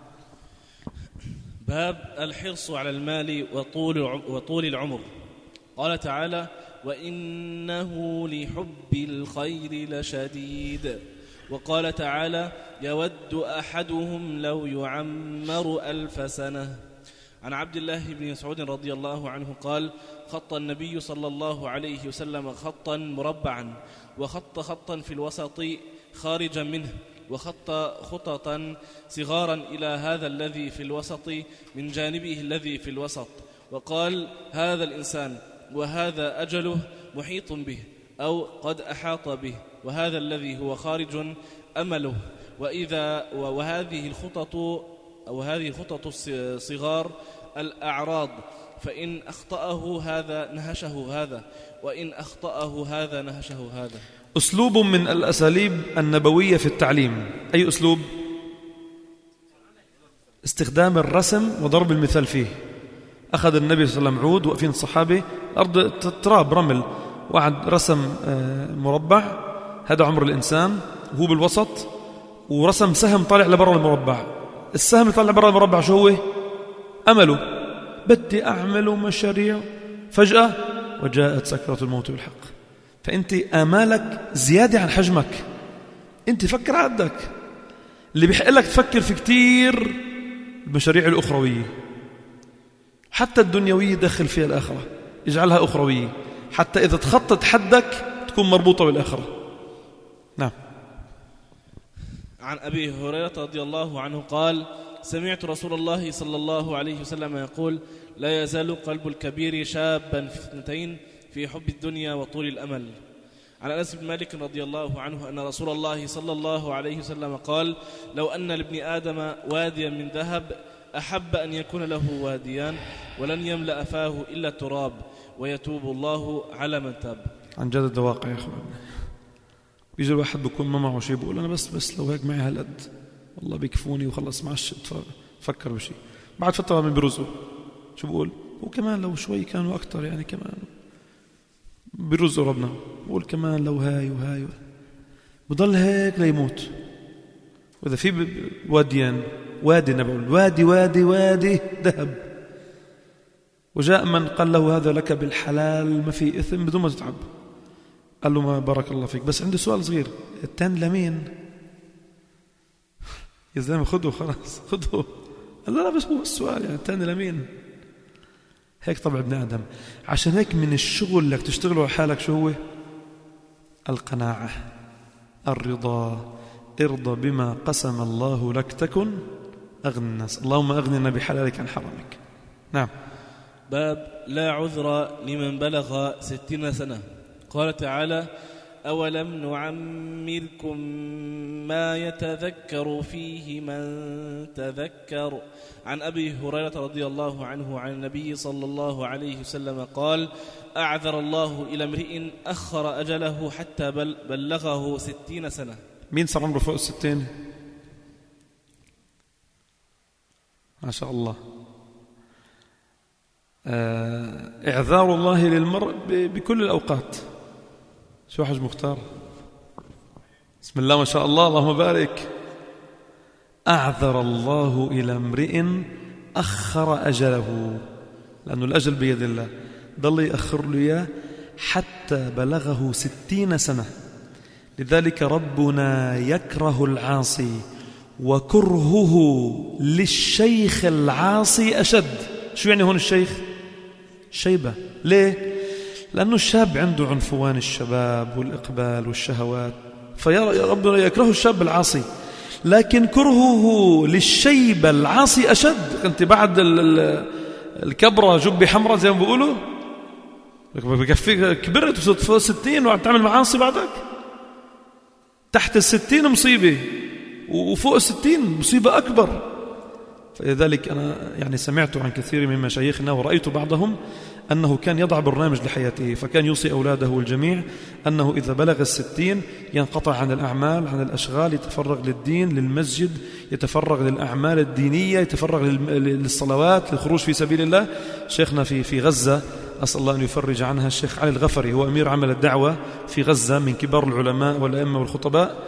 باب الحرص على المال وطول العمر. قال تعالى: وإنه لحب الخير لشديد. وقال تعالى: يود أحدهم لو يعمر 1000 سنة. عن عبد الله بن مسعود رضي الله عنه قال: خط النبي صلى الله عليه وسلم خطا مربعا، وخط خطا في الوسط خارجا منه، وخط خططا صغارا إلى هذا الذي في الوسط من جانبه الذي في الوسط، وقال: هذا الإنسان وهذا أجله محيط به أو قد أحاط به، وهذا الذي هو خارج أمله. وهذه الخطط الصغار الأعراض، فإن أخطأه هذا نهشه هذا، وإن أخطأه هذا نهشه هذا. أسلوب من الأساليب النبوية في التعليم. أي أسلوب؟ استخدام الرسم وضرب المثال فيه. أخذ النبي صلى الله عليه وسلم عود، وقفين الصحابة، الأرض تراب رمل، وعد رسم مربع، هذا عمر الإنسان وهو بالوسط، ورسم سهم طالع لبرا المربع. السهم اللي طالع برا المربع شو هو؟ أمله، بدي أعمل مشاريع. فجأة وجاءت سكرة الموت بالحق. فأنت آمالك زيادة عن حجمك. أنت فكر عدك. اللي بيحق لك تفكر في كتير المشاريع الأخروية، حتى الدنيوية دخل فيها الآخرة، اجعلها أخروية، حتى إذا تخطط حدك تكون مربوطة بالآخرة. نعم. عن أبي هريرة رضي الله عنه قال: سمعت رسول الله صلى الله عليه وسلم يقول: لا يزال قلب الكبير شابا في 2 في حب الدنيا وطول الأمل. عن أنس بن مالك رضي الله عنه أن رسول الله صلى الله عليه وسلم قال: لو أن لابن آدم واديا من ذهب أحب أن يكون له واديان ولن يملأ فاه إلا التراب ويتوب الله على من تاب. عن جد الواقع يا أخوان. بيجي الواحد بيكون ما معه شيء، بيقول أنا بس لو هيك معي هالقد والله بيكفوني وخلص، معش فكر بشيء. بعد فترة من برزقه شو بقول؟ وكمان لو شوي كانوا أكتر، يعني كمان برزقه ربنا، بقول كمان لو هاي وهاي، بضل هيك ليموت. وإذا في واديان، وادي نبقول وادي ذهب، وجاء من قال له هذا لك بالحلال ما في إثم بدون ما تتعب، قال له ما بارك الله فيك، بس عندي سؤال صغير، التاني لمين؟ يا زلمة خذه خلاص خذه. قال لا بس هو السؤال، يعني التاني لمين؟ هيك طبع ابن آدم. عشان هيك من الشغل لك تشتغله على حالك شو هو؟ القناعة، الرضا. ارضى بما قسم الله لك تكن أغنى الناس. اللهم أغننا بحلالك عن حرامك. نعم. باب لا عذر لمن بلغ 60 سنة. قال تعالى: أولم نعمركم ما يتذكر فيه من تذكر. عن أبي هريرة رضي الله عنه عن النبي صلى الله عليه وسلم قال: أعذر الله إلى امرئ أخر أجله حتى بلغه 60 سنة. مين صار عمره فوق 60؟ ما شاء الله. إعذار الله للمرء بكل الأوقات. شو حج مختار؟ بسم الله ما شاء الله، اللهم بارك. أعذر الله إلى امرئ أخر أجله، لأنه الأجل بيد الله، ضل يأخر له إياه حتى بلغه 60 سنة. لذلك ربنا يكره العاصي، وكرهه للشيخ العاصي أشد. شو يعني هون الشيخ؟ شيبة. ليه؟ لأنه الشاب عنده عنفوان الشباب والإقبال والشهوات، فيرى ربنا يكره الشاب العاصي، لكن كرهه للشيبة العاصي أشد. أنت بعد الكبرة جبي حمراء زي ما بيقولوا، بكفيك كبرت وصلت فوق 60 وعم تعمل معاصي بعدك. تحت 60 مصيبة، وفوق 60 مصيبة أكبر. فلذلك أنا يعني سمعت عن كثير من مشايخنا ورأيت بعضهم أنه كان يضع برنامج لحياته، فكان يوصي أولاده والجميع أنه إذا بلغ 60 ينقطع عن الأعمال، عن الأشغال، يتفرغ للدين، للمسجد، يتفرغ للأعمال الدينية، يتفرغ للصلوات، للخروج في سبيل الله. شيخنا في غزة أسأل الله أن يفرج عنها، الشيخ علي الغفري، هو أمير عمل الدعوة في غزة، من كبار العلماء والأئمة والخطباء،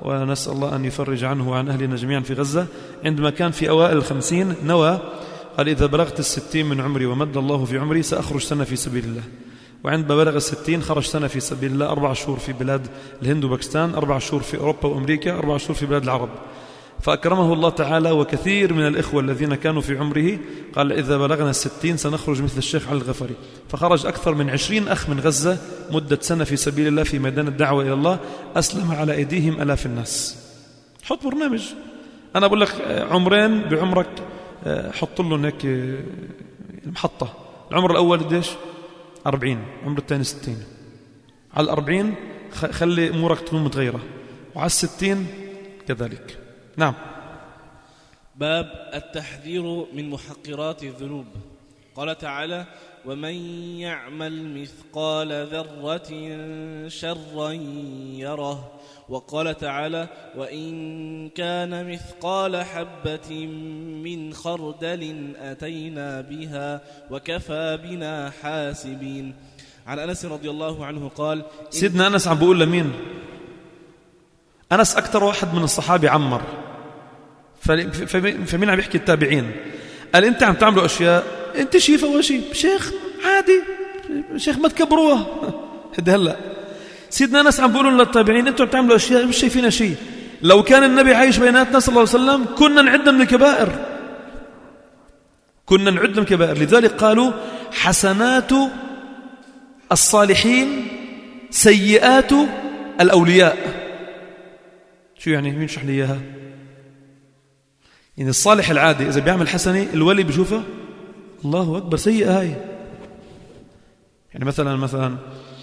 ونسأل الله أن يفرج عنه وعن أهلنا جميعا في غزة. عندما كان في أوائل 50 نوى، قال إذا بلغت 60 من عمري ومد الله في عمري سأخرج سنة في سبيل الله. وعندما بلغ 60 خرج سنة في سبيل الله، 4 شهور في بلاد الهند وباكستان، 4 شهور في أوروبا وأمريكا، 4 شهور في بلاد العرب. فأكرمه الله تعالى. وكثير من الإخوة الذين كانوا في عمره قال إذا بلغنا 60 سنخرج مثل الشيخ علي الغفري. فخرج أكثر من 20 أخ من غزة مدة سنة في سبيل الله في ميدان الدعوة إلى الله، أسلم على أيديهم آلاف الناس. حط برنامج، أنا أقول لك عمرين بعمرك، حط لهم هيك محطة. العمر الأول قديش؟ 40، عمر الثاني 60. على 40 خلي أمورك تكون متغيرة، وعلى 60 كذلك. نعم. باب التحذير من محقرات الذنوب. قال تعالى: ومن يعمل مثقال ذرة شرا يره. وقال تعالى: وإن كان مثقال حبة من خردل أتينا بها وكفى بنا حاسبين. عن أنس رضي الله عنه قال: سيدنا أنس عم بقول لمين؟ أنس أكثر واحد من الصحابة عمر، فمين عم يحكي؟ التابعين. قال أنت عم تعملوا أشياء أنت شايفها شيء شيخ عادي، شيخ ما تكبروها. هلا سيدنا أنس عم بيقولوا للتابعين أنتم عم تعملوا أشياء مش شايفينها شيء، لو كان النبي عايش بيناتنا صلى الله عليه وسلم كنا نعد من الكبائر، كنا نعد من الكبائر. لذلك قالوا حسنات الصالحين سيئات الأولياء. شو يعني؟ مين شرح لي إياها؟ يعني الصالح العادي إذا بيعمل حسنة الولي بيشوفها الله أكبر، سيئة هاي. يعني مثلا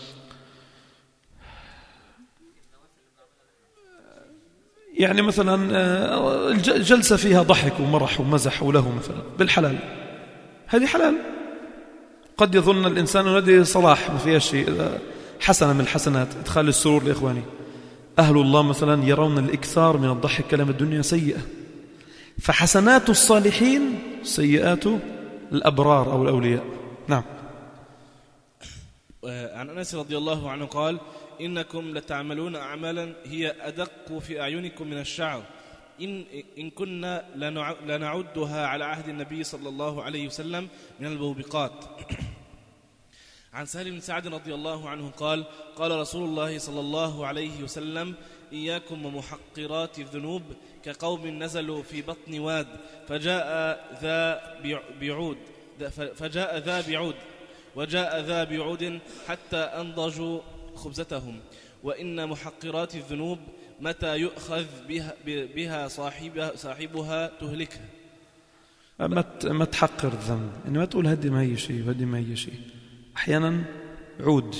يعني مثلا جلسة فيها ضحك ومرح ومزح وله مثلا بالحلال، هذه حلال. قد يظن الإنسان أن هذه صلاح ما فيها شيء، حسنة من الحسنات، إدخال السرور لإخواني. أهل الله مثلا يرون الإكثار من الضحك كلام الدنيا سيئة. فحسنات الصالحين سيئات الأبرار أو الأولياء. نعم. عن أنس رضي الله عنه قال: إنكم لتعملون أعمالا هي أدق في أعينكم من الشعر، إن كنا لنعدها على عهد النبي صلى الله عليه وسلم من الموبقات. عن سهل بن سعد رضي الله عنه قال: قال رسول الله صلى الله عليه وسلم: إياكم ومحقرات الذنوب، كقوم نزلوا في بطن واد فجاء ذا بعود وجاء ذا بعود حتى أنضجوا خبزتهم. وإن محقرات الذنوب متى يؤخذ بها صاحبها تهلكها. ما تحقر الذنب، يعني ما تقول هدي ما هي شيء وهدي ما هي شيء. أحيانا عود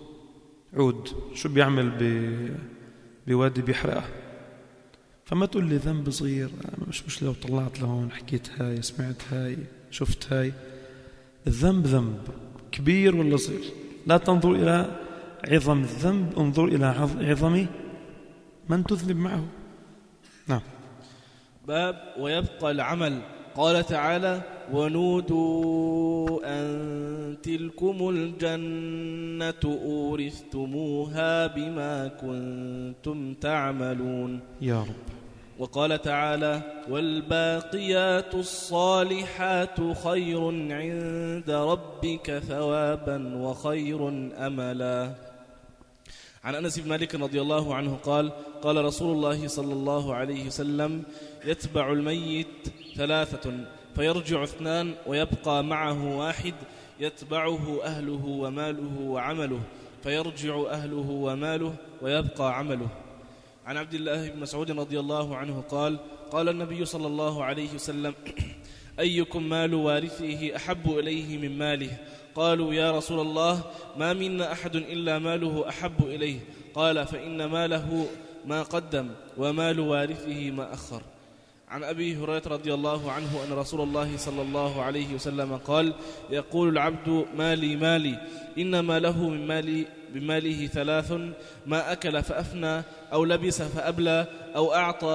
شو بيعمل بوادي بيحرقه، فما تقول لي ذنب صغير مش لو طلعت لهون حكيت هاي سمعت هاي شفت هاي. الذنب ذنب كبير ولا صغير، لا تنظر إلى عظم الذنب، انظر إلى عظم من تذنب معه. نعم. باب ويبقى العمل. قال تعالى: ونودوا أن تلكم الجنة أورثتموها بما كنتم تعملون. يا رب. وقال تعالى: والباقيات الصالحات خير عند ربك ثوابا وخير أملا. عن أنس بن مالك رضي الله عنه قال: قال رسول الله صلى الله عليه وسلم: يتبع الميت 3 فيرجع 2 ويبقى معه 1 يتبعه أهله وماله وعمله، فيرجع أهله وماله ويبقى عمله. عن عبد الله بن مسعود رضي الله عنه قال: قال النبي صلى الله عليه وسلم: أيكم مال وارثه أحب إليه من ماله؟ قالوا: يا رسول الله، ما منا أحد إلا ماله أحب إليه. قال: فإن ماله ما قدم ومال وارثه ما أخر. عن أبي هريرة رضي الله عنه أن رسول الله صلى الله عليه وسلم قال: يقول العبد مالي مالي، إنما له من ماله 3: ما أكل فأفنى، أو لبس فأبلى، أو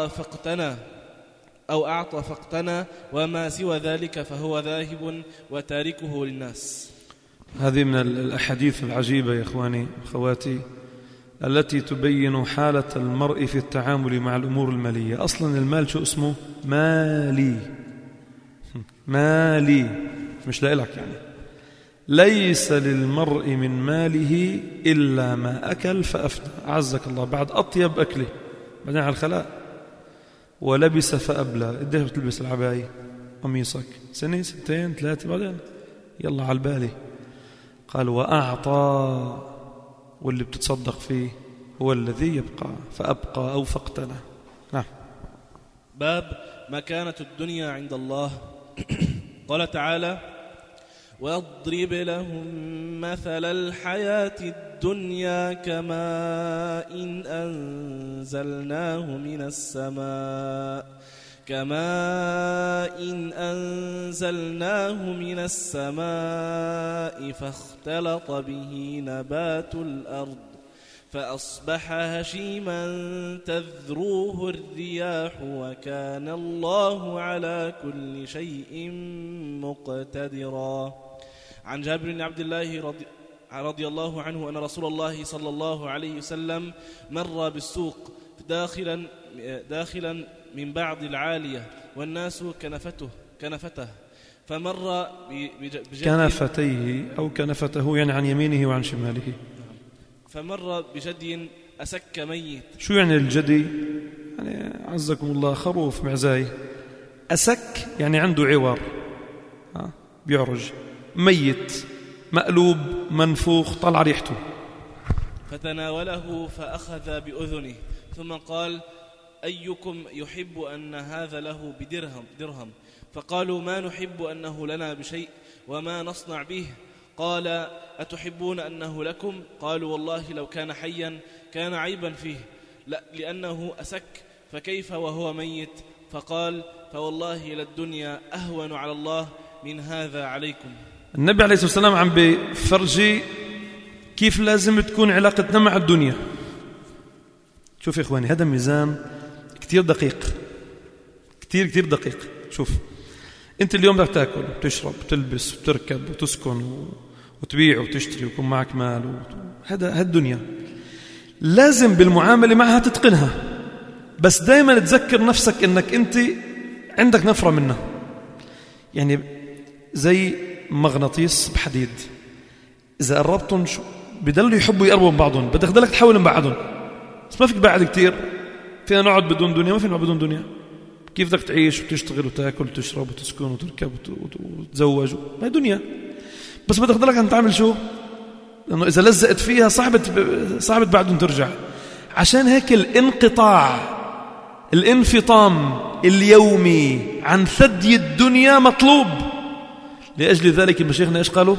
أعطى فاقتنى، وما سوى ذلك فهو ذاهب وتاركه للناس. هذه من الأحاديث العجيبة يا إخواني أخواتي التي تبين حالة المرء في التعامل مع الأمور المالية. أصلا المال شو اسمه؟ مالي، مالي، مش لإلك يعني. ليس للمرء من ماله إلا ما أكل فأفنى، أعزك الله، بعد أطيب أكله، بعدين على الخلاء. ولبس فأبلى، قديش بتلبس العباية قميصك؟ سنة، سنتين، ثلاثة، بعدين يلا على البالي. قال وأعطى، واللي بتتصدق فيه هو الذي يبقى، فأبقى أو فاقتنى. نعم. باب مكانة الدنيا عند الله. قال تعالى: واضرب لهم مثل الحياة الدنيا كماء أنزلناه من السماء فاختلط به نبات الأرض فأصبح هشيما تذروه الرياح وكان الله على كل شيء مقتدرا. عن جابر بن عبد الله رضي الله عنه أن رسول الله صلى الله عليه وسلم مر بالسوق داخلا من بعض العالية والناس كنفته فمر كنفتيه أو كنفته، يعني عن يمينه وعن شماله. فمر بجدي أسك ميت. شو يعني الجدي؟ يعني عزكم الله خروف معزاي. أسك يعني عنده عوار، بيعرج، ميت، مقلوب، منفوخ، طلع ريحته. فتناوله فأخذ بأذنه ثم قال: أيكم يحب أن هذا له بدرهم؟ فقالوا: ما نحب أنه لنا بشيء وما نصنع به. قال: أتحبون أنه لكم؟ قالوا: والله لو كان حيا كان عيبا فيه، لا لأنه أسك، فكيف وهو ميت؟ فقال: فوالله للدنيا أهون على الله من هذا عليكم. النبي عليه الصلاة والسلام عم بفرجي كيف لازم تكون علاقتنا مع الدنيا. شوف يا إخواني، هذا ميزان كتير دقيق، كتير دقيق. شوف، أنت اليوم بدك تأكل وتشرب وتلبس وتركب وتسكن وتبيع وتشتري ويكون معك مال هذا الدنيا لازم بالمعاملة معها تتقنها، بس دايما تذكر نفسك أنك أنت عندك نفرة منها. يعني زي مغناطيس بحديد، إذا قربتهم بدلوا يحبوا يقربوا من بعضهم، بدك ضلك تحاول تبعدهم، بس ما فيك بعد كتير. فينا نقعد بدون دنيا؟ ما فينا نقعد بدون دنيا. كيف بدك تعيش وتشتغل وتاكل وتشرب وتسكن وتركب وتتزوج؟ ما هي دنيا، بس بدك ضلك أن تعمل شو؟ لأنه إذا لزقت فيها صعبت بعدهم ترجع. عشان هيك الانفطام اليومي عن ثدي الدنيا مطلوب. لأجل ذلك مشايخنا إيش قالوا؟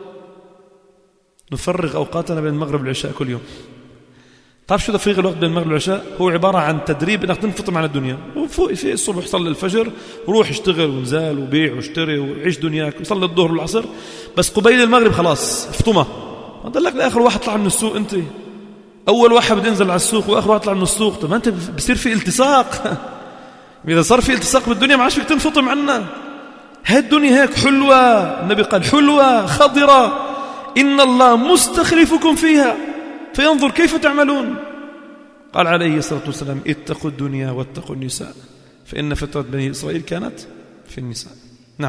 نفرغ أوقاتنا بين المغرب والعشاء كل يوم. تعرف شو تفريغ الوقت بين المغرب والعشاء؟ هو عبارة عن تدريب انك تنفطم عن الدنيا. وفوق في الصبح صلي الفجر وروح اشتغل ونزال وبيع واشتري وعيش دنياك وصلي الظهر والعصر، بس قبيل المغرب خلاص افطمه. ما ضلك لآخر واحد طلع من السوق. انت أول واحد بده ينزل على السوق وآخر واحد طلع من السوق. طب أنت بصير في التصاق. إذا صار في التصاق بالدنيا ما عادش فيك تنفطم عنها. هاي الدنيا هيك حلوة. النبي قال حلوة خضرة إن الله مستخلفكم فيها فينظر كيف تعملون. قال عليه الصلاة والسلام اتقوا الدنيا واتقوا النساء فإن فترة بني إسرائيل كانت في النساء. نعم.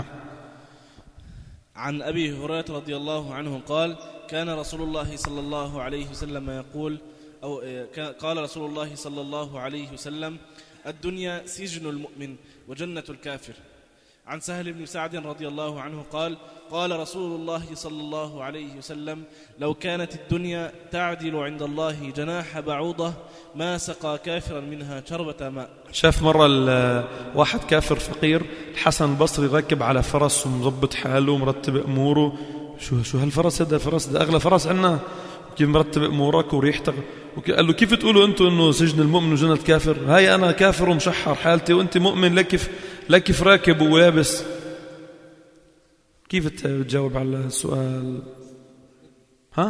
عن أبي هريرة رضي الله عنه قال كان رسول الله صلى الله عليه وسلم يقول قال رسول الله صلى الله عليه وسلم الدنيا سجن المؤمن وجنة الكافر. عن سهل بن سعد رضي الله عنه قال رسول الله صلى الله عليه وسلم لو كانت الدنيا تعدل عند الله جناح بعوضة ما سقى كافرا منها شربة ماء. شاف مرة واحد كافر فقير الحسن البصري راكب على فرس ومضبط حاله ومرتب أموره. شو هالفرس؟ هذا فرس ده أغلى فرس عنا. كيف مرتب أمورك وريحتك؟ قال له كيف تقولوا أنتوا إنه سجن المؤمن وجنة الكافر؟ هاي أنا كافر ومشحر حالتي وأنت مؤمن لكيف راكب ولابس؟ كيف تجاوب على السؤال؟ ها؟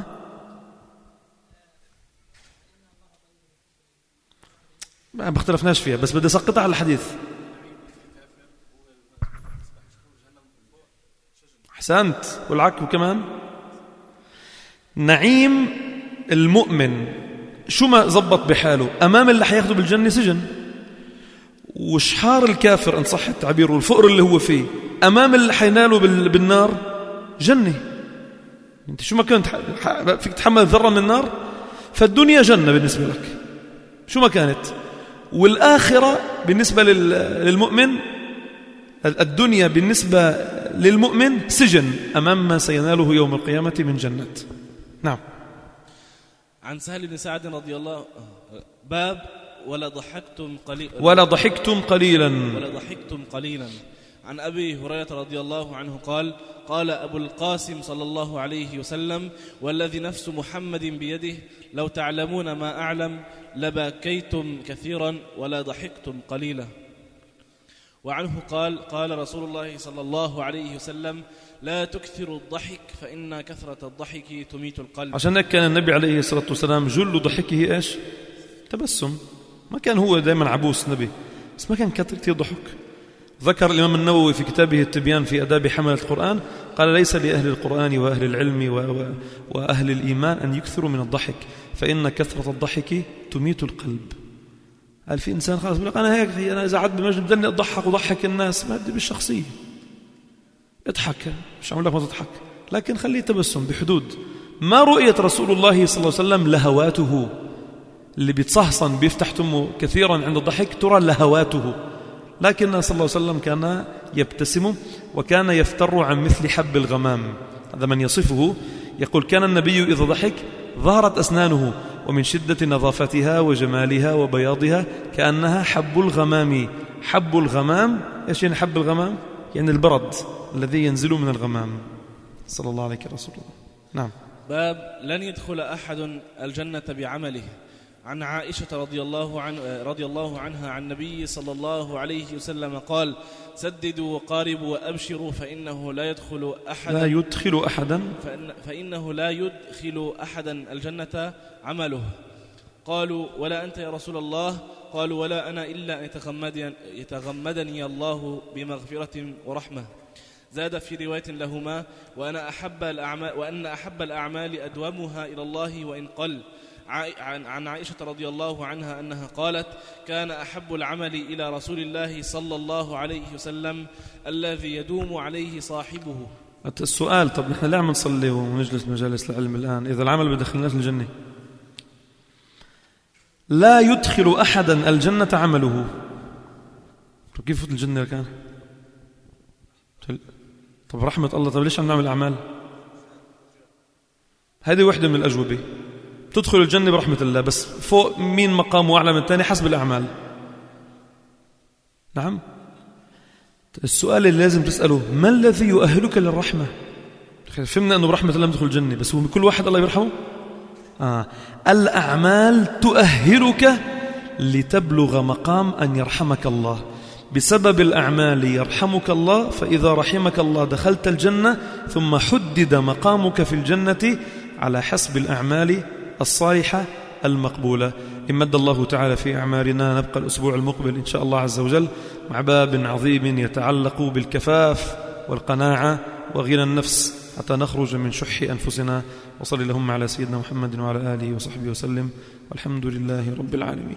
ما بختلفناش فيها بس بدي أسقطها على الحديث. أحسنت. والعكب كمان. نعيم المؤمن شو ما زبط بحاله أمام اللي حياخده بالجنة سجن، وشحار الكافر إن صح التعبير والفقر اللي هو فيه أمام اللي حيناله بالنار جنة. أنت شو ما كنت فيك تحمل ذرة من النار، فالدنيا جنة بالنسبة لك شو ما كانت، والآخرة بالنسبة للمؤمن، الدنيا بالنسبة للمؤمن سجن أمام ما سيناله يوم القيامة من جنة. نعم. عن سهل بن سعد رضي الله باب ولا ضحكتم قليلا عن أبي هريرة رضي الله عنه قال أبو القاسم صلى الله عليه وسلم والذي نفس محمد بيده لو تعلمون ما أعلم لبكيتم كثيرا ولا ضحكتم قليلا. وعنه قال رسول الله صلى الله عليه وسلم لا تكثروا الضحك فإن كثرة الضحك تميت القلب. عشان هيك كان النبي عليه الصلاة والسلام جل ضحكه إيش؟ تبسم. ما كان هو دائما عبوس نبي، بس ما كان كثير ضحك. ذكر الإمام النووي في كتابه التبيان في آداب حملة القرآن قال ليس لأهل القرآن وأهل العلم وأهل الإيمان أن يكثروا من الضحك فإن كثرة الضحك تميت القلب. قال في إنسان خلاص بيقول لك أنا هيك، أنا إذا عد بمجد بدني أضحك وضحك الناس، ما بدي بالشخصية، اضحك، مش عم لك ما تضحك، لكن خليه تبسم بحدود. ما رؤية رسول الله صلى الله عليه وسلم لهواته اللي بيتصهصن بيفتح تمه كثيرا عند الضحك ترى لهواته، لكن صلى الله عليه وسلم كان يبتسم وكان يفتر عن مثل حب الغمام. هذا من يصفه يقول كان النبي إذا ضحك ظهرت أسنانه ومن شدة نظافتها وجمالها وبياضها كأنها حب الغمام. حب الغمام إيش يعني حب الغمام؟ يعني البرد الذي ينزل من الغمام. صلى الله عليه رسول الله. نعم. باب لن يدخل أحد الجنة بعمله. عن عائشة رضي الله عنها عن النبي صلى الله عليه وسلم قال سددوا وقاربوا وأبشروا فإنه لا يدخل أحدا الجنة عمله. قالوا ولا أنت يا رسول الله؟ قالوا ولا أنا إلا أن يتغمدني الله بمغفرة ورحمة. زاد في رواية لهما وأن أحب الأعمال أدومها إلى الله وإن قل. عن عائشة رضي الله عنها أنها قالت كان أحب العمل إلى رسول الله صلى الله عليه وسلم الذي يدوم عليه صاحبه. السؤال طب نحن ليه عم نصلي ونجلس مجالس العلم الآن إذا العمل بدخلناش الجنة؟ لا يدخل أحدا الجنة عمله. كيف فوت الجنة كان؟ طب رحمة الله، طب ليش عم نعمل أعمال؟ هذه واحدة من الأجوبة. تدخل الجنة برحمة الله، بس فوق مين مقامه أعلى من الثاني حسب الأعمال. نعم. السؤال اللي لازم تسأله ما الذي يؤهلك للرحمة؟ فهمنا أنه برحمة الله ندخل الجنة، بس هو كل واحد الله يرحمه. الأعمال تؤهلك لتبلغ مقام أن يرحمك الله. بسبب الأعمال يرحمك الله، فإذا رحمك الله دخلت الجنة، ثم حدد مقامك في الجنة على حسب الأعمال الصالحة المقبولة. إن مد الله تعالى في أعمارنا نبقى الأسبوع المقبل إن شاء الله عز وجل مع باب عظيم يتعلق بالكفاف والقناعة وغنى النفس حتى نخرج من شح أنفسنا. وصلي اللهم على سيدنا محمد وعلى آله وصحبه وسلم، والحمد لله رب العالمين.